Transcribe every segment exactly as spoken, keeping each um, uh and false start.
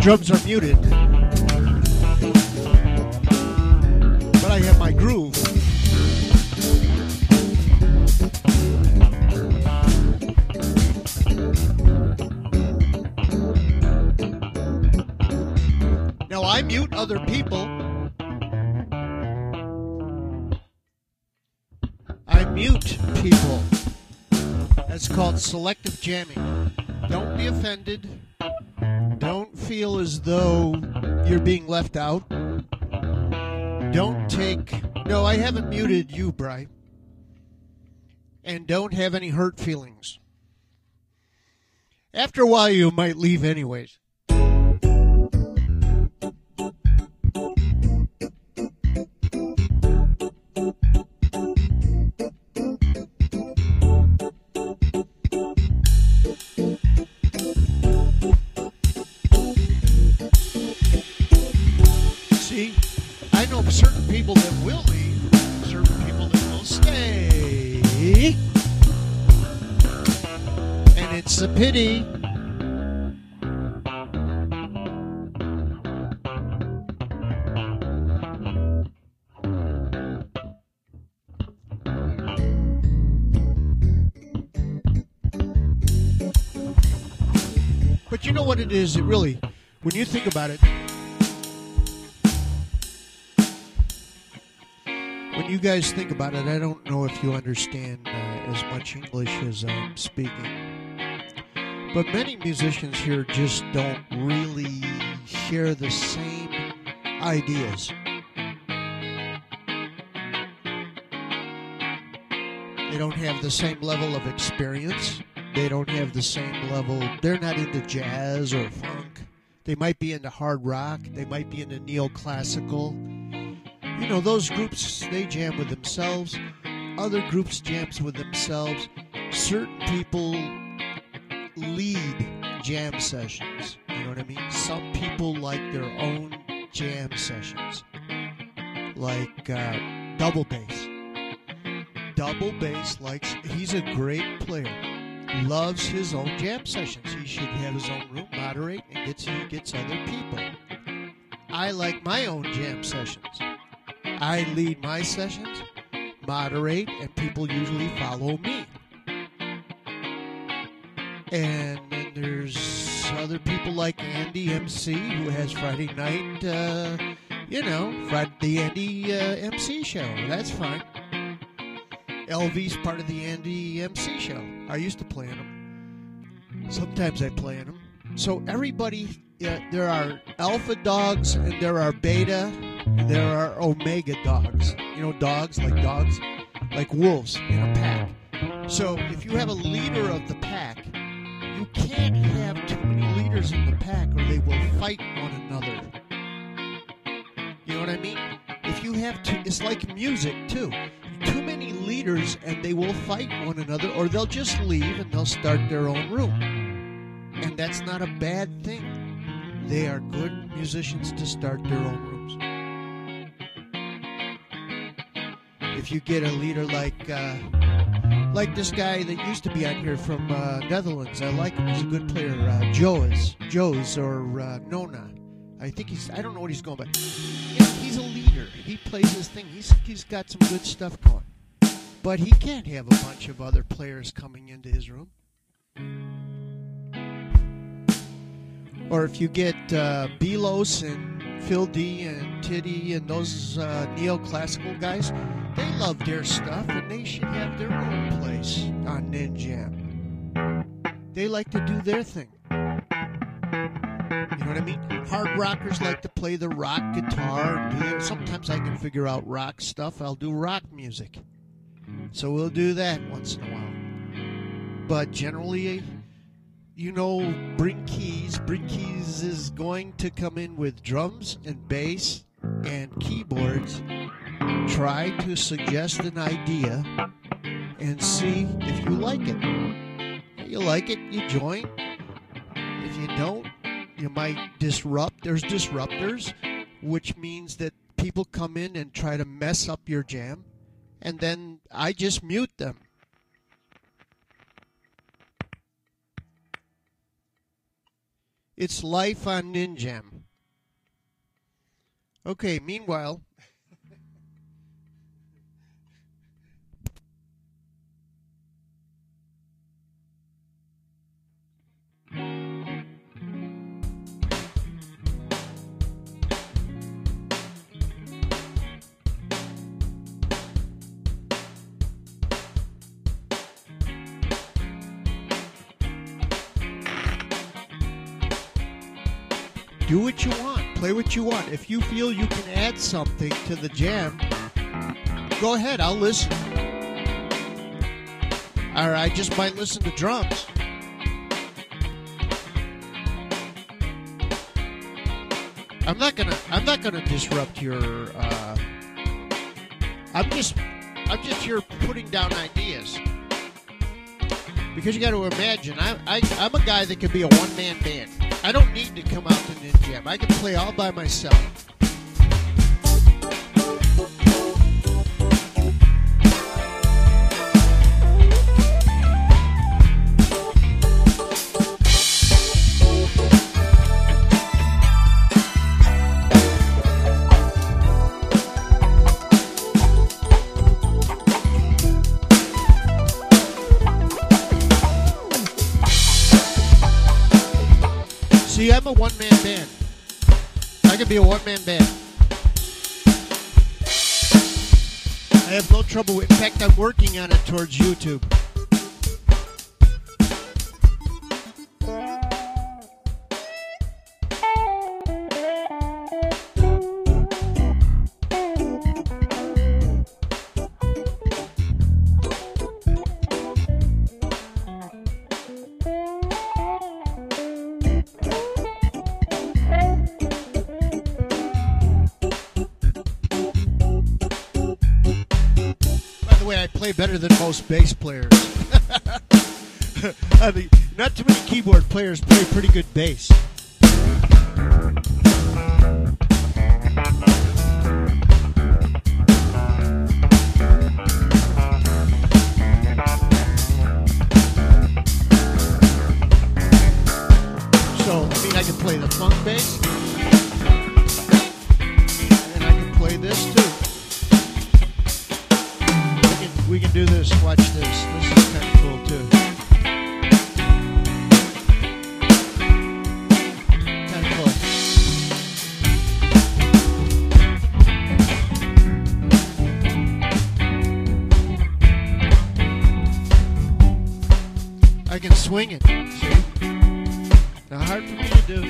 Drums are muted, but I have my groove. Now I mute other people. I mute people. That's called selective jamming. Don't be offended. Don't feel as though you're being left out. Don't take... No, I haven't muted you, Bri. And don't have any hurt feelings. After a while, you might leave anyways. See, I know certain people that will leave, certain people that will stay. And it's a pity. But you know what it is? It really, when you think about it, when you guys think about it, I don't know if you understand uh, as much English as I'm speaking. But many musicians here just don't really share the same ideas. They don't have the same level of experience. They don't have the same level. They're not into jazz or funk. They might be into hard rock. They might be into neoclassical. You know, those groups, they jam with themselves. Other groups jams with themselves. Certain people lead jam sessions. You know what I mean? Some people like their own jam sessions. Like uh, double bass. Double bass likes, he's a great player. Loves his own jam sessions. He should have his own room, moderate, and gets, he gets other people. I like my own jam sessions. I lead my sessions, moderate, and people usually follow me. And then there's other people like Andy M C, who has Friday night, uh, you know, Friday, the Andy uh, M C show. That's fine. L V's part of the Andy M C show. I used to play in them. Sometimes I play in them. So everybody, uh, there are alpha dogs and there are beta and there are omega dogs. You know, dogs like dogs, like wolves in a pack. So if you have a leader of the pack, you can't have too many leaders in the pack or they will fight one another. You know what I mean? If you have to, it's like music too. Too many leaders and they will fight one another, or they'll just leave and they'll start their own room. And that's not a bad thing. They are good musicians to start their own rooms. If you get a leader like uh, like this guy that used to be out here from uh, Netherlands, I like him. He's a good player. Uh, Joes, Joes or uh, Nona. I think he's. I don't know what he's going by. Yeah, he's a leader. He plays his thing. He's he's got some good stuff going. But he can't have a bunch of other players coming into his room. Or if you get uh, Belos and Phil D and Titty and those uh, neoclassical guys, they love their stuff and they should have their own place on Ninjam. They like to do their thing. You know what I mean? Hard rockers like to play the rock guitar. And do it. Sometimes I can figure out rock stuff. I'll do rock music. So we'll do that once in a while. But generally, you know, Bring Keys. Bring Keys is going to come in with drums and bass and keyboards. Try to suggest an idea and see if you like it. If you like it, you join. If you don't, you might disrupt. There's disruptors, which means that people come in and try to mess up your jam, and then I just mute them. It's life on Ninjam. Okay, meanwhile... Do what you want. Play what you want. If you feel you can add something to the jam, go ahead. I'll listen. Or I just might listen to drums. I'm not gonna. I'm not gonna disrupt your. Uh, I'm just. I'm just here putting down ideas. Because you got to imagine, I, I, I'm a guy that can be a one-man band. I don't need to come out to Ninjam. I can play all by myself. See, I'm a one-man band. I can be a one-man band. I have no trouble with. In fact, I'm working on it towards YouTube. I play better than most bass players. I mean, not too many keyboard players play pretty good bass. So, I mean, I can play the funk bass, and I can play this too. We can do this. Watch this. This is kind of cool too. Kind of cool. I can swing it. See? Not hard for me to do.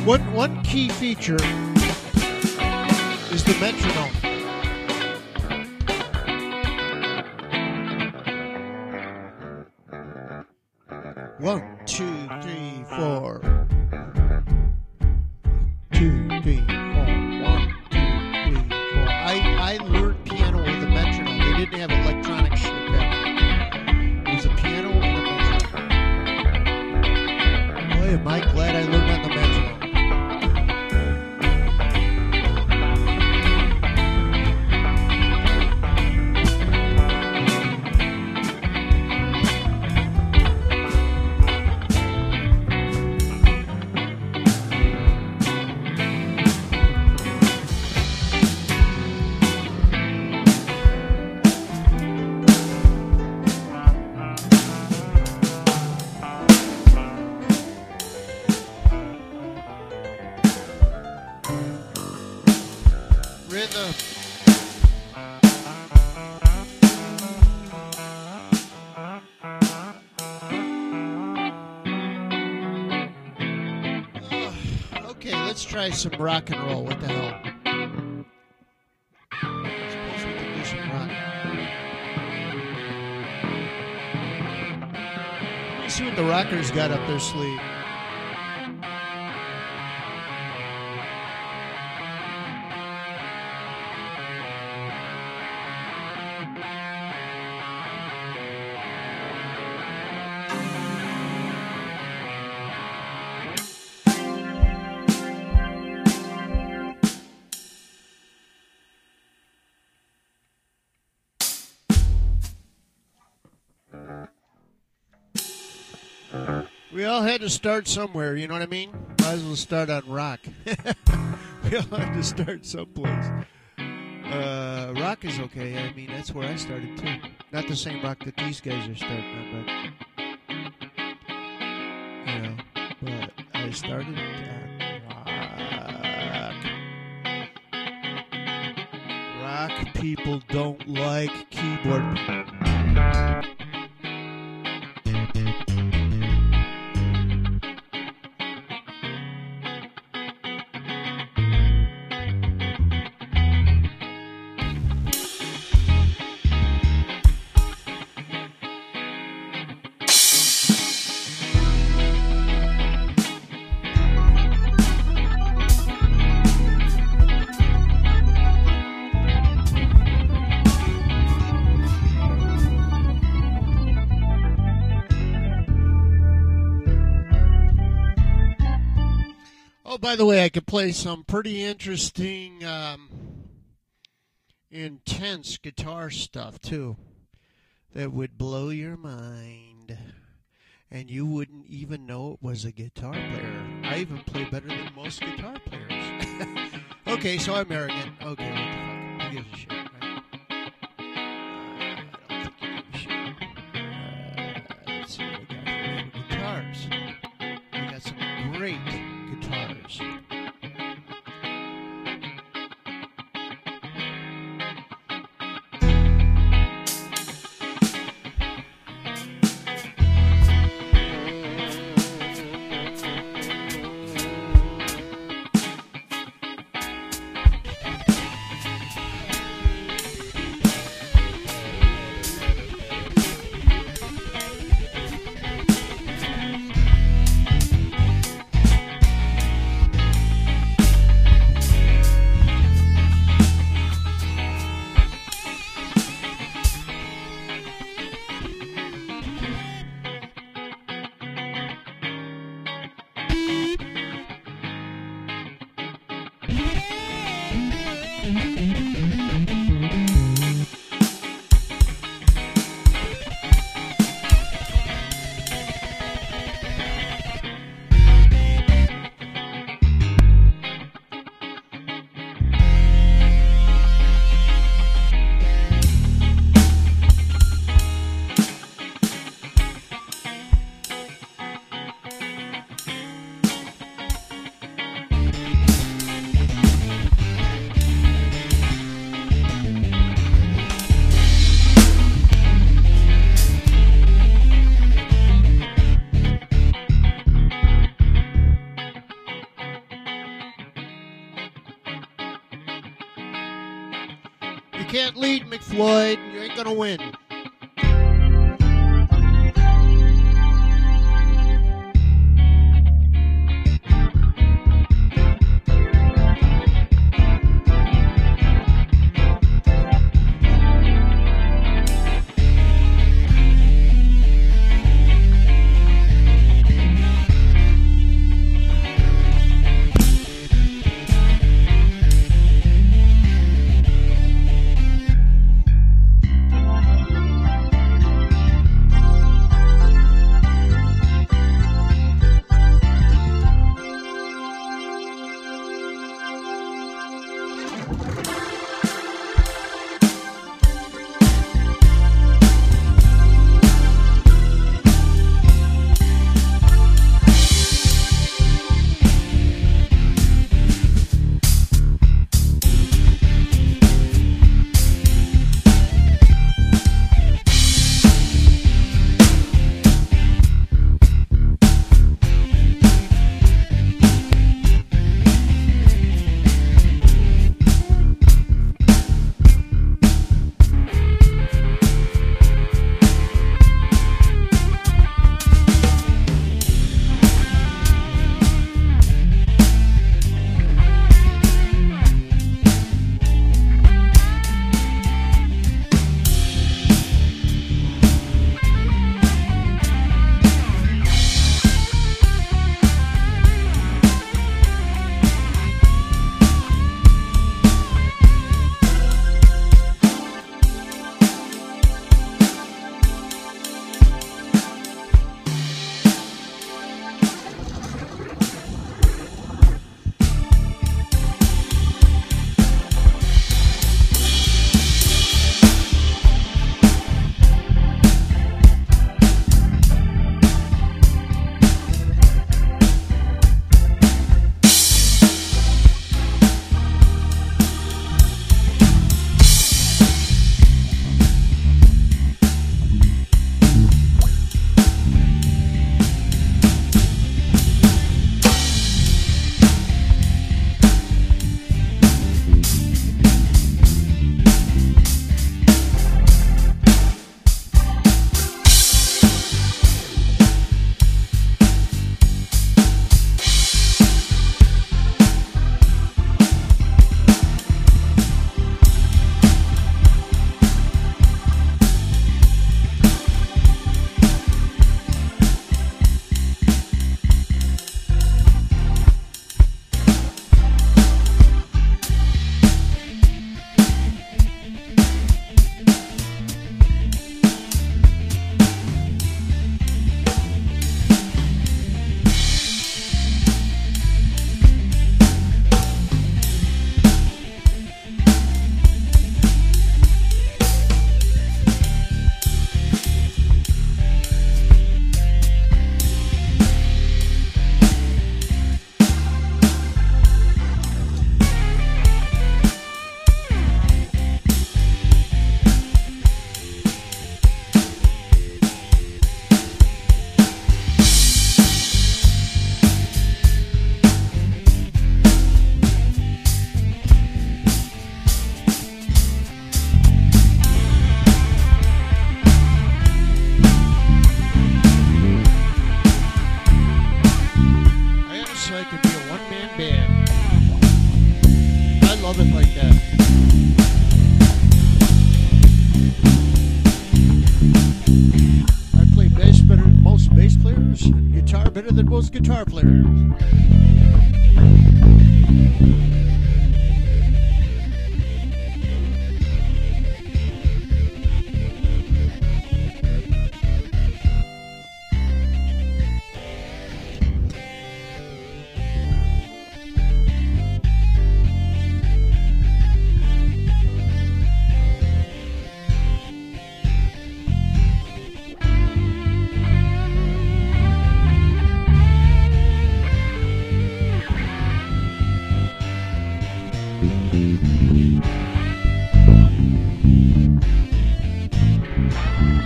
One one key feature is the metronome. One, two, three, four. Two, three, four. One, two, three, four. I, I learned piano with a metronome. They didn't have electronic shit back then. It was a piano and a metronome. Boy, am I glad I learned on the metronome. Rhythm. Uh, okay, let's try some rock and roll. What the hell? I suppose we can do some rock. Let me see what the rockers got up their sleeve. We all had to start somewhere, you know what I mean? Might as well start on rock. We all had to start someplace. Uh, rock is okay. I mean, that's where I started too. Not the same rock that these guys are starting on, but you know. But I started on rock. Rock people don't like keyboard. Oh, by the way, I could play some pretty interesting, um, intense guitar stuff, too, that would blow your mind, and you wouldn't even know it was a guitar player. I even play better than most guitar players. Okay, so I'm arrogant. Okay, what the fuck? Who gives a shit, right? Uh, I don't think you give a shit. Uh, let's see what we got here for guitars. We got some great guitars. can't lead, McFloyd. You ain't gonna win. better than most guitar players.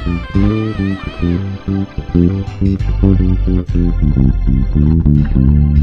Thank you.